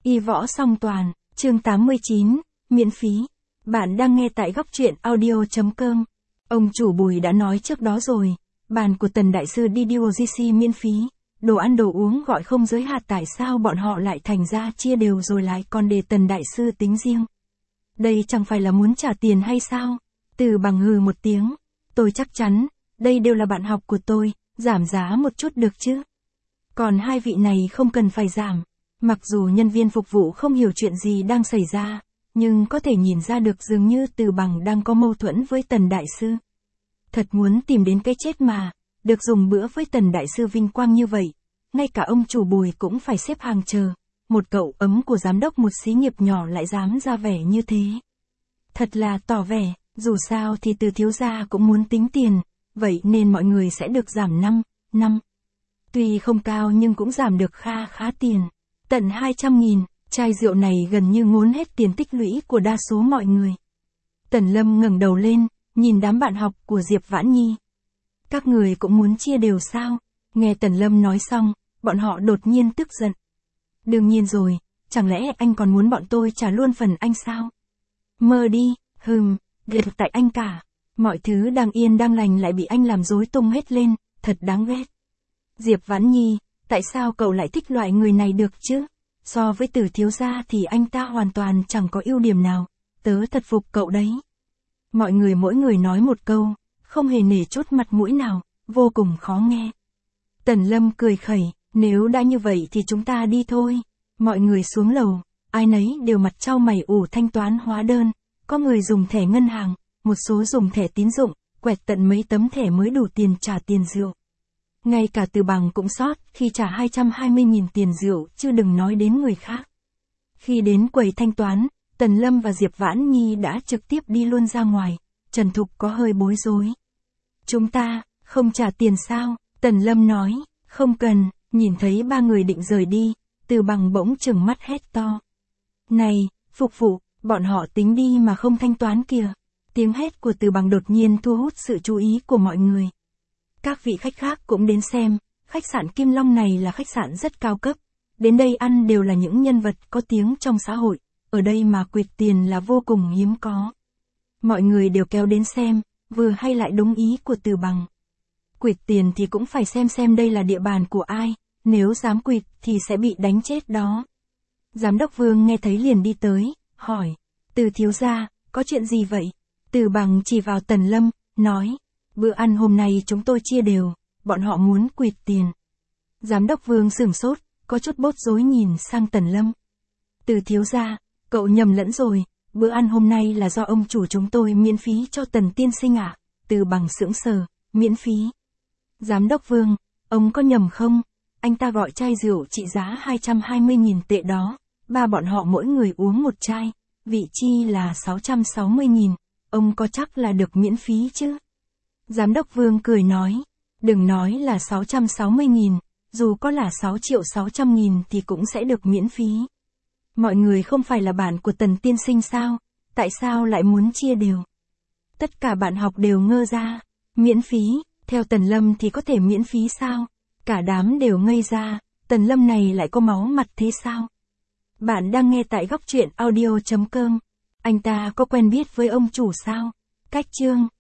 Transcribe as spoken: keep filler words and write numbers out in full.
Y võ song toàn, chương tám mươi chín, miễn phí. Bạn đang nghe tại góc truyện audio.com. Ông chủ Bùi đã nói trước đó rồi, bàn của Tần Đại Sư đi đê ô giê xê miễn phí, đồ ăn đồ uống gọi không giới hạn, tại sao bọn họ lại thành ra chia đều rồi lại còn để Tần Đại Sư tính riêng. Đây chẳng phải là muốn trả tiền hay sao? Từ Bằng hừ một tiếng, tôi chắc chắn, đây đều là bạn học của tôi, giảm giá một chút được chứ. Còn hai vị này không cần phải giảm. Mặc dù nhân viên phục vụ không hiểu chuyện gì đang xảy ra, nhưng có thể nhìn ra được dường như Từ Bằng đang có mâu thuẫn với Tần Đại Sư. Thật muốn tìm đến cái chết mà, được dùng bữa với Tần Đại Sư vinh quang như vậy, ngay cả ông chủ Bùi cũng phải xếp hàng chờ, một cậu ấm của giám đốc một xí nghiệp nhỏ lại dám ra vẻ như thế. Thật là tỏ vẻ, dù sao thì Từ thiếu gia cũng muốn tính tiền, vậy nên mọi người sẽ được giảm năm, năm. Tuy không cao nhưng cũng giảm được kha khá tiền. Tận hai trăm nghìn, chai rượu này gần như ngốn hết tiền tích lũy của đa số mọi người. Tần Lâm ngẩng đầu lên, nhìn đám bạn học của Diệp Vãn Nhi. Các người cũng muốn chia đều sao? Nghe Tần Lâm nói xong, bọn họ đột nhiên tức giận. Đương nhiên rồi, chẳng lẽ anh còn muốn bọn tôi trả luôn phần anh sao? Mơ đi, hừm, ghét tại anh cả. Mọi thứ đang yên đang lành lại bị anh làm rối tung hết lên, thật đáng ghét. Diệp Vãn Nhi, tại sao cậu lại thích loại người này được chứ? So với Từ thiếu gia thì anh ta hoàn toàn chẳng có ưu điểm nào, tớ thật phục cậu đấy. Mọi người mỗi người nói một câu, không hề nể chút mặt mũi nào, vô cùng khó nghe. Tần Lâm cười khẩy, nếu đã như vậy thì chúng ta đi thôi. Mọi người xuống lầu, ai nấy đều mặt trao mày ủ thanh toán hóa đơn, có người dùng thẻ ngân hàng, một số dùng thẻ tín dụng, quẹt tận mấy tấm thẻ mới đủ tiền trả tiền rượu. Ngay cả Từ Bằng cũng sót khi trả hai trăm hai mươi nghìn tiền rượu, chứ đừng nói đến người khác. Khi đến quầy thanh toán, Tần Lâm và Diệp Vãn Nhi đã trực tiếp đi luôn ra ngoài, Trần Thục có hơi bối rối. Chúng ta, không trả tiền sao? Tần Lâm nói, không cần. Nhìn thấy ba người định rời đi, Từ Bằng bỗng trừng mắt hét to. Này, phục vụ, bọn họ tính đi mà không thanh toán kìa. Tiếng hét của Từ Bằng đột nhiên thu hút sự chú ý của mọi người. Các vị khách khác cũng đến xem, khách sạn Kim Long này là khách sạn rất cao cấp. Đến đây ăn đều là những nhân vật có tiếng trong xã hội, ở đây mà quỵt tiền là vô cùng hiếm có. Mọi người đều kéo đến xem, vừa hay lại đúng ý của Từ Bằng. Quỵt tiền thì cũng phải xem xem đây là địa bàn của ai, nếu dám quỵt thì sẽ bị đánh chết đó. Giám đốc Vương nghe thấy liền đi tới, hỏi, Từ thiếu gia, có chuyện gì vậy? Từ Bằng chỉ vào Tần Lâm, nói, bữa ăn hôm nay chúng tôi chia đều, bọn họ muốn quỵt tiền. Giám đốc Vương sửng sốt, có chút bối rối nhìn sang Tần Lâm. Từ thiếu gia, cậu nhầm lẫn rồi, bữa ăn hôm nay là do ông chủ chúng tôi miễn phí cho Tần tiên sinh ạ. À? Từ Bằng sững sờ, miễn phí. Giám đốc Vương, ông có nhầm không? Anh ta gọi chai rượu trị giá hai trăm hai mươi nghìn tệ đó, ba bọn họ mỗi người uống một chai, vị chi là sáu trăm sáu mươi nghìn, ông có chắc là được miễn phí chứ? Giám đốc Vương cười nói, đừng nói là sáu trăm sáu mươi nghìn, dù có là sáu triệu sáu trăm nghìn thì cũng sẽ được miễn phí. Mọi người không phải là bạn của Tần tiên sinh sao, tại sao lại muốn chia đều? Tất cả bạn học đều ngơ ra, miễn phí, theo Tần Lâm thì có thể miễn phí sao? Cả đám đều ngây ra, Tần Lâm này lại có máu mặt thế sao? Bạn đang nghe tại góc truyện audio.com, anh ta có quen biết với ông chủ sao? Cách chương